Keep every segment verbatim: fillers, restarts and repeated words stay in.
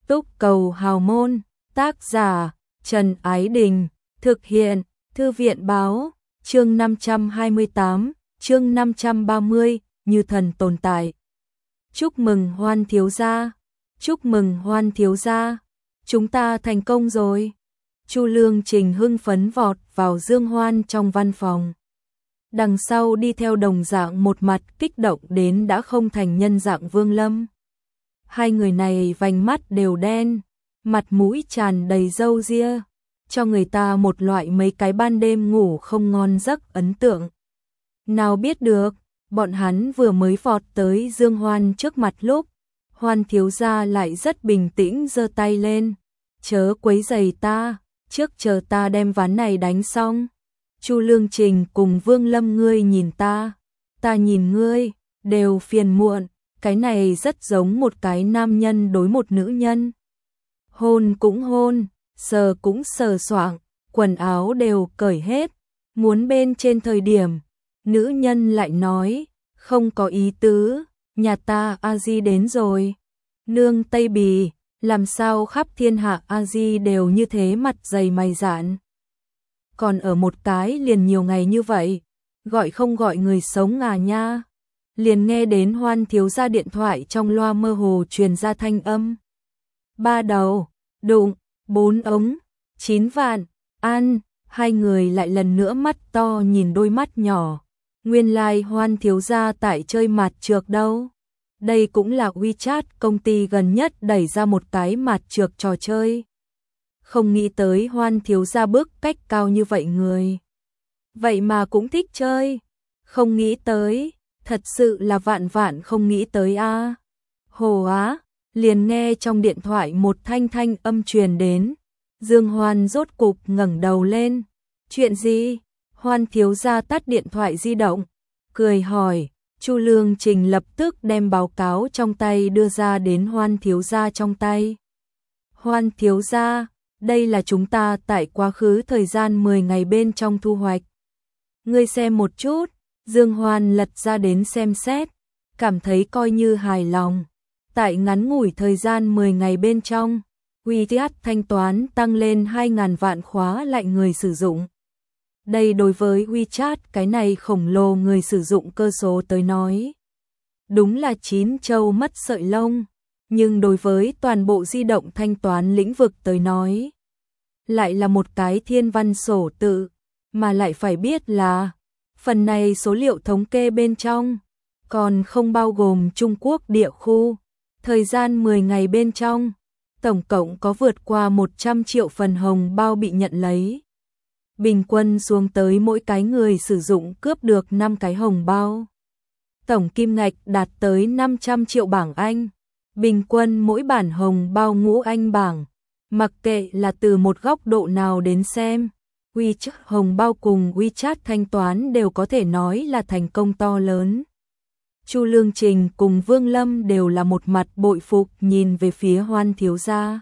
Túc Cầu Hào Môn, tác giả Trần Ái Đình, thực hiện Thư viện Báo, chương năm trăm hai mươi tám, chương năm trăm ba mươi, Như Thần Tồn Tại. Chúc mừng Hoan thiếu gia, chúc mừng Hoan thiếu gia, chúng ta thành công rồi. Chu Lương Trình hưng phấn vọt vào Dương Hoan trong văn phòng. Đằng sau đi theo đồng dạng một mặt kích động đến đã không thành nhân dạng Vương Lâm. Hai người này vành mắt đều đen, mặt mũi tràn đầy râu ria, cho người ta một loại mấy cái ban đêm ngủ không ngon giấc ấn tượng. Nào biết được, bọn hắn vừa mới vọt tới Dương Hoan trước mặt lúc, Hoan thiếu gia lại rất bình tĩnh giơ tay lên, chớ quấy rầy ta, trước chờ ta đem ván này đánh xong. Chu Lương Trình cùng Vương Lâm ngươi nhìn ta, ta nhìn ngươi, đều phiền muộn, cái này rất giống một cái nam nhân đối một nữ nhân. Hôn cũng hôn, sờ cũng sờ soạng, quần áo đều cởi hết, muốn bên trên thời điểm, nữ nhân lại nói, không có ý tứ, nhà ta A-di đến rồi. Nương Tây Bì, làm sao khắp thiên hạ A-di đều như thế mặt dày mày dạn. Còn ở một cái liền nhiều ngày như vậy, gọi không gọi người sống à nha. Liền nghe đến Hoan thiếu gia điện thoại trong loa mơ hồ truyền ra thanh âm. Ba đầu, đụng, bốn ống, chín vạn, ăn, hai người lại lần nữa mắt to nhìn đôi mắt nhỏ. Nguyên lai like Hoan thiếu gia tại chơi mặt trược đâu. Đây cũng là WeChat công ty gần nhất đẩy ra một cái mặt trược trò chơi. Không nghĩ tới Hoan thiếu gia bước cách cao như vậy người. Vậy mà cũng thích chơi. Không nghĩ tới, thật sự là vạn vạn không nghĩ tới a. À. Hồ á, liền nghe trong điện thoại một thanh thanh âm truyền đến. Dương Hoan rốt cục ngẩng đầu lên. Chuyện gì? Hoan thiếu gia tắt điện thoại di động, cười hỏi. Chu Lương Trình lập tức đem báo cáo trong tay đưa ra đến Hoan thiếu gia trong tay. Hoan thiếu gia, đây là chúng ta tại quá khứ thời gian mười ngày bên trong thu hoạch. Ngươi xem một chút. Dương Hoan lật ra đến xem xét, cảm thấy coi như hài lòng. Tại ngắn ngủi thời gian mười ngày bên trong, WeChat thanh toán tăng lên hai nghìn vạn khóa lại người sử dụng. Đây đối với WeChat cái này khổng lồ người sử dụng cơ số tới nói, đúng là chín châu mất sợi lông, nhưng đối với toàn bộ di động thanh toán lĩnh vực tới nói, lại là một cái thiên văn sổ tự, mà lại phải biết là phần này số liệu thống kê bên trong còn không bao gồm Trung Quốc địa khu. Thời gian mười ngày bên trong, tổng cộng có vượt qua một trăm triệu phần hồng bao bị nhận lấy. Bình quân xuống tới mỗi cái người sử dụng cướp được năm cái hồng bao. Tổng kim ngạch đạt tới năm trăm triệu bảng Anh. Bình quân mỗi bản hồng bao ngũ Anh bảng. Mặc kệ là từ một góc độ nào đến xem, WeChat hồng bao cùng WeChat thanh toán đều có thể nói là thành công to lớn. Chu Lương Trình cùng Vương Lâm đều là một mặt bội phục nhìn về phía Hoan thiếu gia.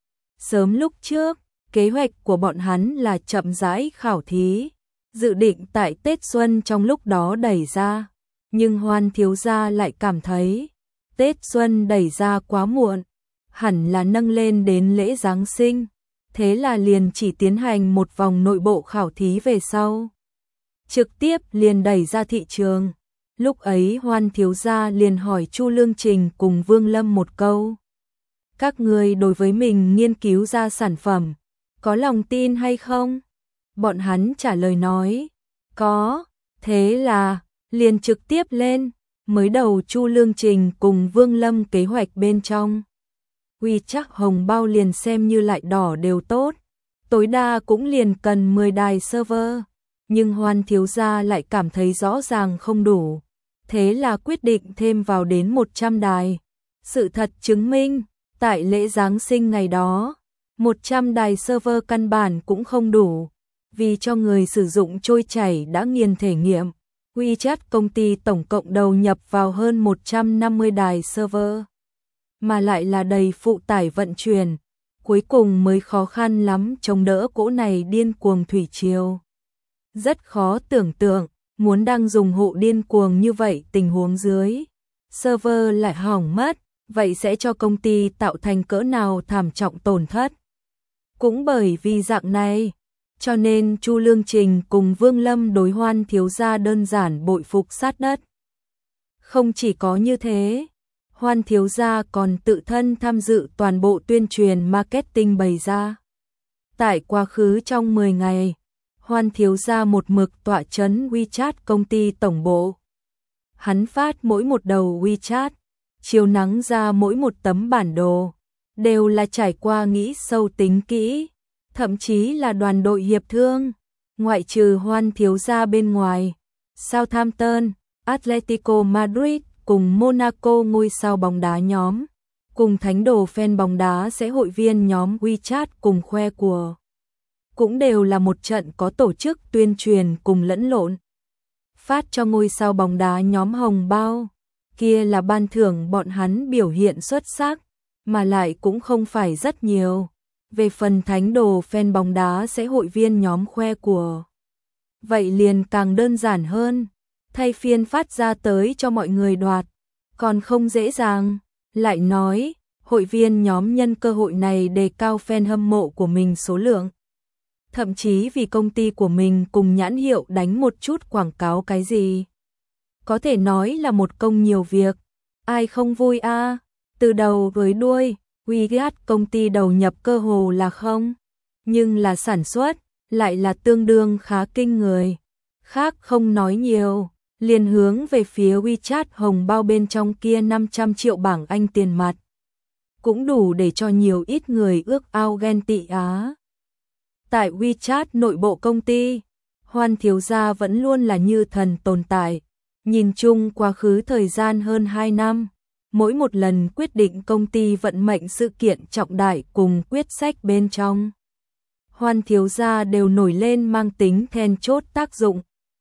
Sớm lúc trước, kế hoạch của bọn hắn là chậm rãi khảo thí, dự định tại Tết Xuân trong lúc đó đẩy ra, nhưng Hoan thiếu gia lại cảm thấy Tết Xuân đẩy ra quá muộn, hẳn là nâng lên đến lễ Giáng sinh. Thế là liền chỉ tiến hành một vòng nội bộ khảo thí về sau, trực tiếp liền đẩy ra thị trường. Lúc ấy Hoan thiếu gia liền hỏi Chu Lương Trình cùng Vương Lâm một câu. Các ngươi đối với mình nghiên cứu ra sản phẩm, có lòng tin hay không? Bọn hắn trả lời nói, có. Thế là, liền trực tiếp lên, mới đầu Chu Lương Trình cùng Vương Lâm kế hoạch bên trong. WeChat hồng bao liền xem như lại đỏ đều tốt, tối đa cũng liền cần mười đài server, nhưng Hoan thiếu gia lại cảm thấy rõ ràng không đủ, thế là quyết định thêm vào đến một trăm đài. Sự thật chứng minh, tại lễ Giáng sinh ngày đó, một trăm đài server căn bản cũng không đủ, vì cho người sử dụng trôi chảy đã nghiền thể nghiệm. WeChat công ty tổng cộng đầu nhập vào hơn một trăm năm mươi đài server, mà lại là đầy phụ tải vận chuyển, cuối cùng mới khó khăn lắm chống đỡ cỗ này điên cuồng thủy triều. Rất khó tưởng tượng, muốn đang dùng hộ điên cuồng như vậy tình huống dưới, server lại hỏng mất, vậy sẽ cho công ty tạo thành cỡ nào thảm trọng tổn thất. Cũng bởi vì dạng này, cho nên Chu Lương Trình cùng Vương Lâm đối Hoan thiếu gia đơn giản bội phục sát đất. Không chỉ có như thế, Hoan thiếu gia còn tự thân tham dự toàn bộ tuyên truyền marketing bày ra. Tại quá khứ trong mười ngày, Hoan thiếu gia một mực tọa chấn WeChat công ty tổng bộ. Hắn phát mỗi một đầu WeChat, chiếu nắng ra mỗi một tấm bản đồ, đều là trải qua nghĩ sâu tính kỹ, thậm chí là đoàn đội hiệp thương, ngoại trừ Hoan thiếu gia bên ngoài, Southampton, Atletico Madrid cùng Monaco ngôi sao bóng đá nhóm, cùng thánh đồ fan bóng đá sẽ hội viên nhóm WeChat cùng khoe của. Cũng đều là một trận có tổ chức tuyên truyền cùng lẫn lộn. Phát cho ngôi sao bóng đá nhóm hồng bao, kia là ban thưởng bọn hắn biểu hiện xuất sắc, mà lại cũng không phải rất nhiều. Về phần thánh đồ fan bóng đá sẽ hội viên nhóm khoe của. Vậy liền càng đơn giản hơn, thay phiên phát ra tới cho mọi người đoạt, còn không dễ dàng. Lại nói, hội viên nhóm nhân cơ hội này đề cao fan hâm mộ của mình số lượng. Thậm chí vì công ty của mình cùng nhãn hiệu đánh một chút quảng cáo cái gì. Có thể nói là một công nhiều việc, ai không vui a? À? Từ đầu với đuôi, WeChat công ty đầu nhập cơ hồ là không, nhưng là sản xuất, lại là tương đương khá kinh người. Khác không nói nhiều, liền hướng về phía WeChat hồng bao bên trong kia năm trăm triệu bảng Anh tiền mặt. Cũng đủ để cho nhiều ít người ước ao ghen tị á. Tại WeChat nội bộ công ty, Hoan thiếu gia vẫn luôn là như thần tồn tại. Nhìn chung quá khứ thời gian hơn hai năm, mỗi một lần quyết định công ty vận mệnh sự kiện trọng đại cùng quyết sách bên trong, Hoan thiếu gia đều nổi lên mang tính then chốt tác dụng.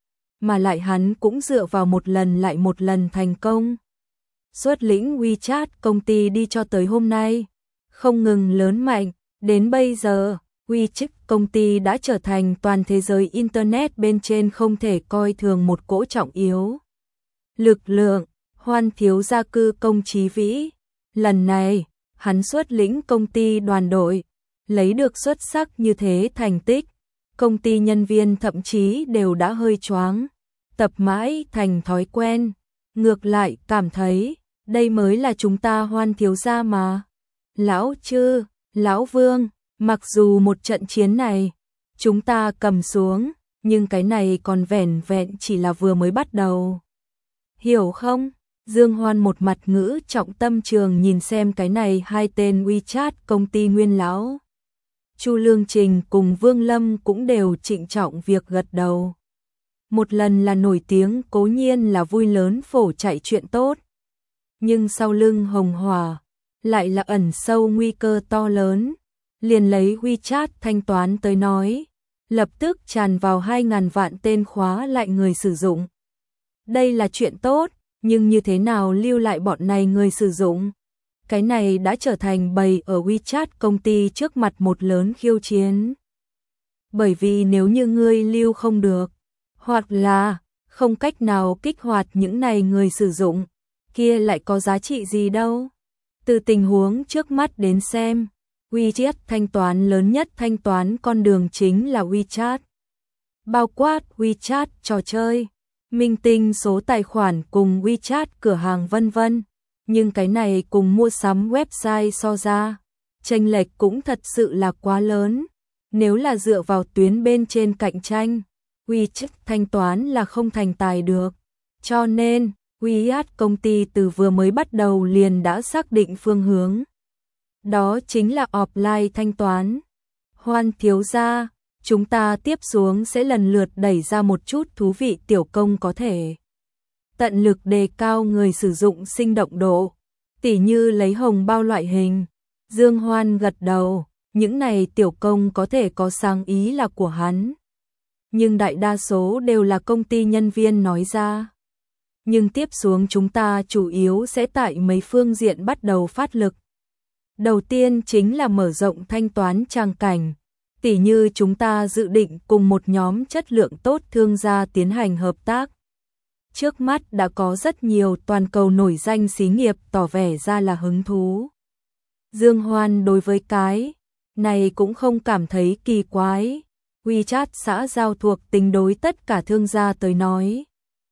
Mà lại hắn cũng dựa vào một lần lại một lần thành công. Xuất lĩnh WeChat công ty đi cho tới hôm nay, không ngừng lớn mạnh, đến bây giờ, WeChat công ty đã trở thành toàn thế giới Internet bên trên không thể coi thường một cỗ trọng yếu. Lực lượng, Hoan thiếu gia cư công trí vĩ. Lần này, hắn xuất lĩnh công ty đoàn đội, lấy được xuất sắc như thế thành tích. Công ty nhân viên thậm chí đều đã hơi choáng, tập mãi thành thói quen. Ngược lại cảm thấy, đây mới là chúng ta Hoan thiếu gia mà. Lão Chư, Lão Vương, mặc dù một trận chiến này, chúng ta cầm xuống, nhưng cái này còn vẻn vẹn chỉ là vừa mới bắt đầu. Hiểu không? Dương Hoan một mặt ngữ trọng tâm trường nhìn xem cái này hai tên WeChat công ty nguyên lão. Chu Lương Trình cùng Vương Lâm cũng đều trịnh trọng việc gật đầu. Một lần là nổi tiếng cố nhiên là vui lớn phổ chạy chuyện tốt. Nhưng sau lưng hồng hỏa, lại là ẩn sâu nguy cơ to lớn. Liền lấy WeChat thanh toán tới nói, lập tức tràn vào hai ngàn vạn tên khóa lại người sử dụng. Đây là chuyện tốt, nhưng như thế nào lưu lại bọn này người sử dụng? Cái này đã trở thành bầy ở WeChat công ty trước mặt một lớn khiêu chiến. Bởi vì nếu như ngươi lưu không được, hoặc là không cách nào kích hoạt những này người sử dụng, kia lại có giá trị gì đâu. Từ tình huống trước mắt đến xem, WeChat thanh toán lớn nhất thanh toán con đường chính là WeChat. Bao quát WeChat trò chơi, minh tinh số tài khoản cùng WeChat cửa hàng vân vân. Nhưng cái này cùng mua sắm website so ra, chênh lệch cũng thật sự là quá lớn. Nếu là dựa vào tuyến bên trên cạnh tranh, WeChat thanh toán là không thành tài được. Cho nên, WeChat công ty từ vừa mới bắt đầu liền đã xác định phương hướng. Đó chính là offline thanh toán. Hoan thiếu gia, chúng ta tiếp xuống sẽ lần lượt đẩy ra một chút thú vị tiểu công có thể tận lực đề cao người sử dụng sinh động độ, tỉ như lấy hồng bao loại hình. Dương Hoan gật đầu, những này tiểu công có thể có sáng ý là của hắn, nhưng đại đa số đều là công ty nhân viên nói ra. Nhưng tiếp xuống chúng ta chủ yếu sẽ tại mấy phương diện bắt đầu phát lực. Đầu tiên chính là mở rộng thanh toán trang cảnh, tỉ như chúng ta dự định cùng một nhóm chất lượng tốt thương gia tiến hành hợp tác. Trước mắt đã có rất nhiều toàn cầu nổi danh xí nghiệp tỏ vẻ ra là hứng thú. Dương Hoan đối với cái này cũng không cảm thấy kỳ quái. WeChat xã giao thuộc tính đối tất cả thương gia tới nói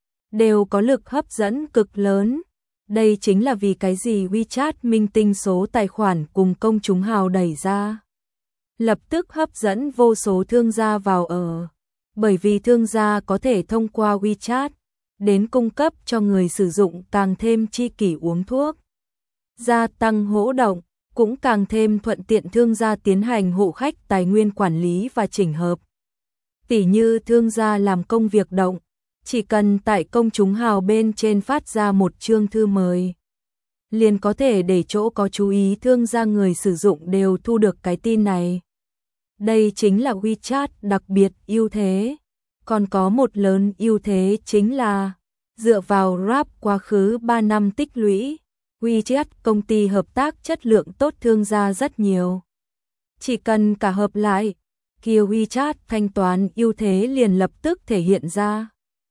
đều có lực hấp dẫn cực lớn. Đây chính là vì cái gì WeChat minh tinh số tài khoản cùng công chúng hào đẩy ra, lập tức hấp dẫn vô số thương gia vào ở. Bởi vì thương gia có thể thông qua WeChat đến cung cấp cho người sử dụng càng thêm chi kỷ uống thuốc, gia tăng hỗ động, cũng càng thêm thuận tiện thương gia tiến hành hộ khách tài nguyên quản lý và chỉnh hợp. Tỉ như thương gia làm công việc động, chỉ cần tại công chúng hào bên trên phát ra một chương thư mời, liền có thể để chỗ có chú ý thương gia người sử dụng đều thu được cái tin này. Đây chính là WeChat đặc biệt ưu thế. Còn có một lớn ưu thế chính là dựa vào Grab quá khứ ba năm tích lũy, WeChat công ty hợp tác chất lượng tốt thương gia rất nhiều. Chỉ cần cả hợp lại, kia WeChat thanh toán ưu thế liền lập tức thể hiện ra.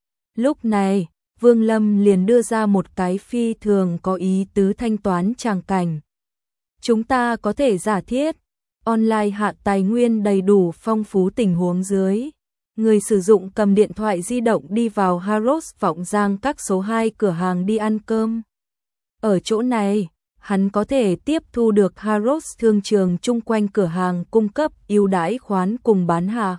Lúc này, Vương Lâm liền đưa ra một cái phi thường có ý tứ thanh toán tràng cảnh. Chúng ta có thể giả thiết, online hạ tài nguyên đầy đủ phong phú tình huống dưới. Người sử dụng cầm điện thoại di động đi vào Harrods Vọng Giang các số hai cửa hàng đi ăn cơm. Ở chỗ này, hắn có thể tiếp thu được Harrods thương trường chung quanh cửa hàng cung cấp ưu đãi khoán cùng bán hạ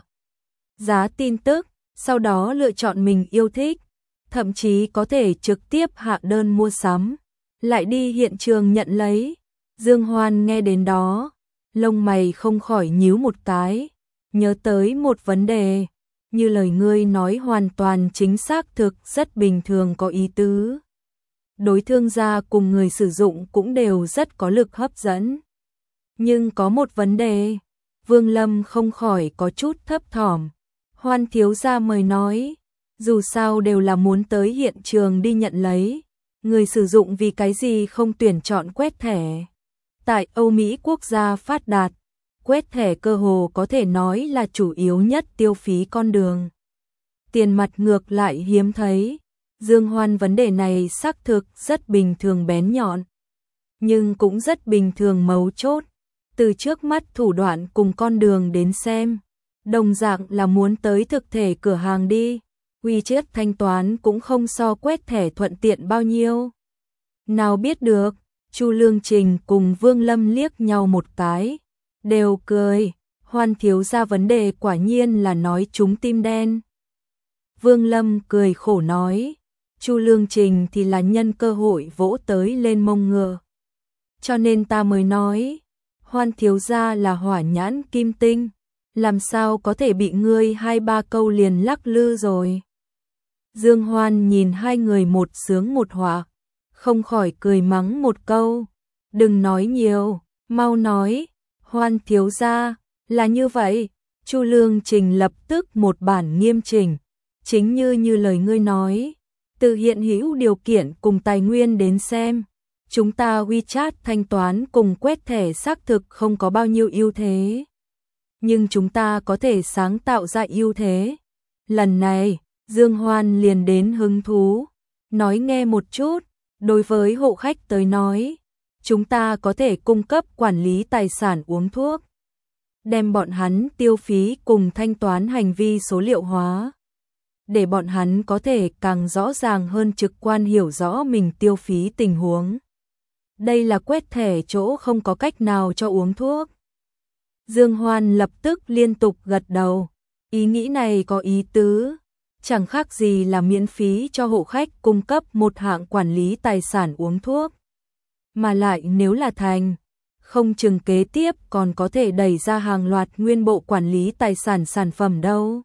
giá tin tức, sau đó lựa chọn mình yêu thích, thậm chí có thể trực tiếp hạ đơn mua sắm, lại đi hiện trường nhận lấy. Dương Hoan nghe đến đó, lông mày không khỏi nhíu một cái, nhớ tới một vấn đề. Như lời ngươi nói hoàn toàn chính xác thực rất bình thường có ý tứ. Đối thương gia cùng người sử dụng cũng đều rất có lực hấp dẫn. Nhưng có một vấn đề, Vương Lâm không khỏi có chút thấp thỏm. Hoan thiếu gia mời nói, dù sao đều là muốn tới hiện trường đi nhận lấy. Người sử dụng vì cái gì không tuyển chọn quét thẻ. Tại Âu Mỹ quốc gia phát đạt, quét thẻ cơ hồ có thể nói là chủ yếu nhất tiêu phí con đường. Tiền mặt ngược lại hiếm thấy. Dương Hoan vấn đề này xác thực rất bình thường bén nhọn, nhưng cũng rất bình thường mấu chốt. Từ trước mắt thủ đoạn cùng con đường đến xem, đồng dạng là muốn tới thực thể cửa hàng đi. WeChat thanh toán cũng không so quét thẻ thuận tiện bao nhiêu. Nào biết được, Chu Lương Trình cùng Vương Lâm liếc nhau một cái, đều cười. Hoan thiếu gia vấn đề quả nhiên là nói trúng tim đen. Vương Lâm cười khổ nói, Chu Lương Trình thì là nhân cơ hội vỗ tới lên mông ngựa. Cho nên ta mới nói, Hoan thiếu gia là hỏa nhãn kim tinh, làm sao có thể bị ngươi hai ba câu liền lắc lư rồi. Dương Hoan nhìn hai người một sướng một họa, không khỏi cười mắng một câu, đừng nói nhiều, mau nói. Hoan thiếu gia, là như vậy. Chu Lương Trình lập tức một bản nghiêm chỉnh, chính như như lời ngươi nói, từ hiện hữu điều kiện cùng tài nguyên đến xem, chúng ta WeChat thanh toán cùng quét thẻ xác thực không có bao nhiêu ưu thế, nhưng chúng ta có thể sáng tạo ra ưu thế. Lần này, Dương Hoan liền đến hứng thú, nói nghe một chút, đối với hộ khách tới nói, chúng ta có thể cung cấp quản lý tài sản uống thuốc, đem bọn hắn tiêu phí cùng thanh toán hành vi số liệu hóa, để bọn hắn có thể càng rõ ràng hơn trực quan hiểu rõ mình tiêu phí tình huống. Đây là quét thẻ chỗ không có cách nào cho uống thuốc. Dương Hoan lập tức liên tục gật đầu, ý nghĩ này có ý tứ, chẳng khác gì là miễn phí cho hộ khách cung cấp một hạng quản lý tài sản uống thuốc. Mà lại nếu là thành, không chừng kế tiếp còn có thể đẩy ra hàng loạt nguyên bộ quản lý tài sản sản phẩm đâu.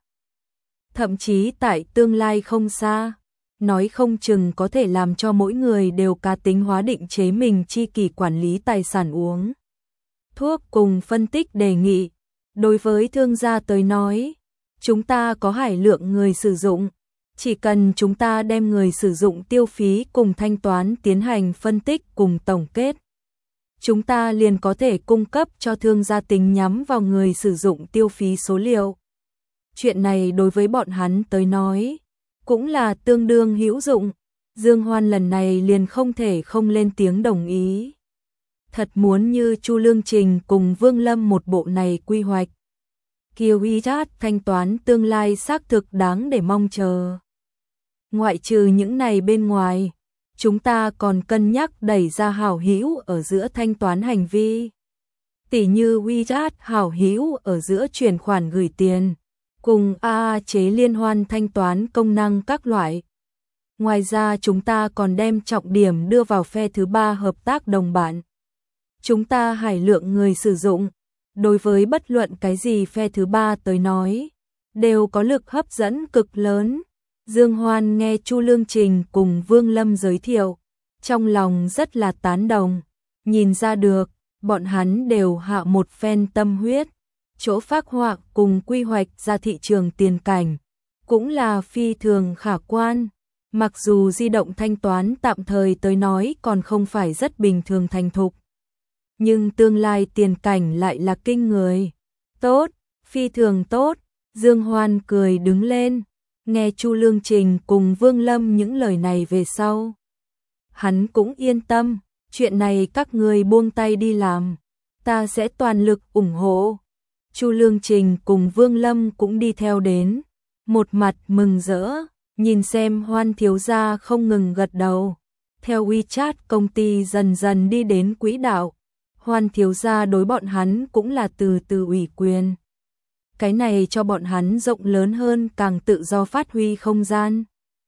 Thậm chí tại tương lai không xa, nói không chừng có thể làm cho mỗi người đều cá tính hóa định chế mình chi kỷ quản lý tài sản uống thuốc cùng phân tích đề nghị. Đối với thương gia tới nói, chúng ta có hải lượng người sử dụng, chỉ cần chúng ta đem người sử dụng tiêu phí cùng thanh toán tiến hành phân tích cùng tổng kết, chúng ta liền có thể cung cấp cho thương gia tính nhắm vào người sử dụng tiêu phí số liệu. Chuyện này đối với bọn hắn tới nói, cũng là tương đương hữu dụng. Dương Hoan lần này liền không thể không lên tiếng đồng ý. Thật muốn như Chu Lương Trình cùng Vương Lâm một bộ này quy hoạch, Kiều WeChat thanh toán tương lai xác thực đáng để mong chờ. Ngoại trừ những này bên ngoài, chúng ta còn cân nhắc đẩy ra hảo hữu ở giữa thanh toán hành vi. Tỷ như WeChat hảo hữu ở giữa chuyển khoản gửi tiền, cùng a a chế liên hoan thanh toán công năng các loại. Ngoài ra chúng ta còn đem trọng điểm đưa vào phe thứ ba hợp tác đồng bạn. Chúng ta hải lượng người sử dụng, đối với bất luận cái gì phe thứ ba tới nói, đều có lực hấp dẫn cực lớn. Dương Hoan nghe Chu Lương Trình cùng Vương Lâm giới thiệu, trong lòng rất là tán đồng, nhìn ra được, bọn hắn đều hạ một phen tâm huyết, chỗ phác họa cùng quy hoạch ra thị trường tiền cảnh, cũng là phi thường khả quan. Mặc dù di động thanh toán tạm thời tới nói còn không phải rất bình thường thành thục, nhưng tương lai tiền cảnh lại là kinh người. Tốt, phi thường tốt. Dương Hoan cười đứng lên, nghe Chu Lương Trình cùng Vương Lâm những lời này về sau. Hắn cũng yên tâm, chuyện này các người buông tay đi làm, ta sẽ toàn lực ủng hộ. Chu Lương Trình cùng Vương Lâm cũng đi theo đến, một mặt mừng rỡ, nhìn xem Hoan thiếu gia không ngừng gật đầu. Theo WeChat công ty dần dần đi đến quỹ đạo, Hoan thiếu gia đối bọn hắn cũng là từ từ ủy quyền. Cái này cho bọn hắn rộng lớn hơn càng tự do phát huy không gian.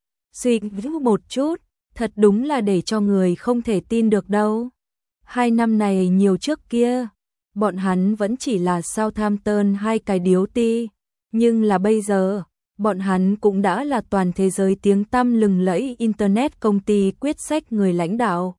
Suy nghĩ một chút, thật đúng là để cho người không thể tin được đâu. Hai năm này nhiều trước kia, bọn hắn vẫn chỉ là Southampton hai cái điếu ti, nhưng là bây giờ, bọn hắn cũng đã là toàn thế giới tiếng tăm lừng lẫy Internet công ty quyết sách người lãnh đạo.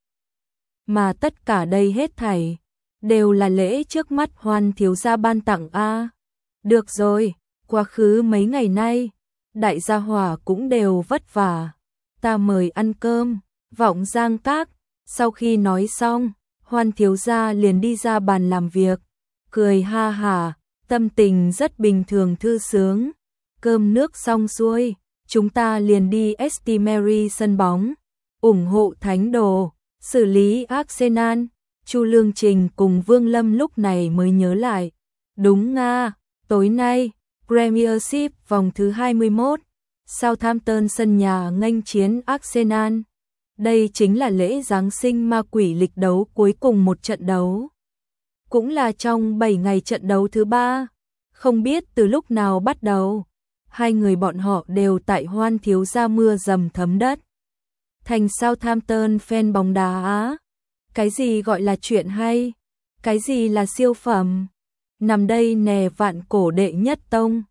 Mà tất cả đây hết thảy, đều là lễ trước mắt Hoan thiếu gia ban tặng a. Được rồi, quá khứ mấy ngày nay, đại gia hỏa cũng đều vất vả, ta mời ăn cơm, Vọng Giang Các. Sau khi nói xong, Hoan thiếu gia liền đi ra bàn làm việc, cười ha hả, tâm tình rất bình thường thư sướng. Cơm nước xong xuôi, chúng ta liền đi ét tê Mary sân bóng, ủng hộ Thánh Đồ, xử lý Arsenal. Chu Lương Trình cùng Vương Lâm lúc này mới nhớ lại, đúng nga, tối nay, Premiership vòng thứ hai mươi mốt, Southampton sân nhà nghênh chiến Arsenal. Đây chính là lễ Giáng sinh ma quỷ lịch đấu cuối cùng một trận đấu. Cũng là trong bảy ngày trận đấu thứ ba. Không biết từ lúc nào bắt đầu, hai người bọn họ đều tại Hoan thiếu gia mưa dầm thấm đất. Thành Southampton fan bóng đá á. Cái gì gọi là chuyện hay? Cái gì là siêu phẩm? Nằm đây nè vạn cổ đệ nhất tông.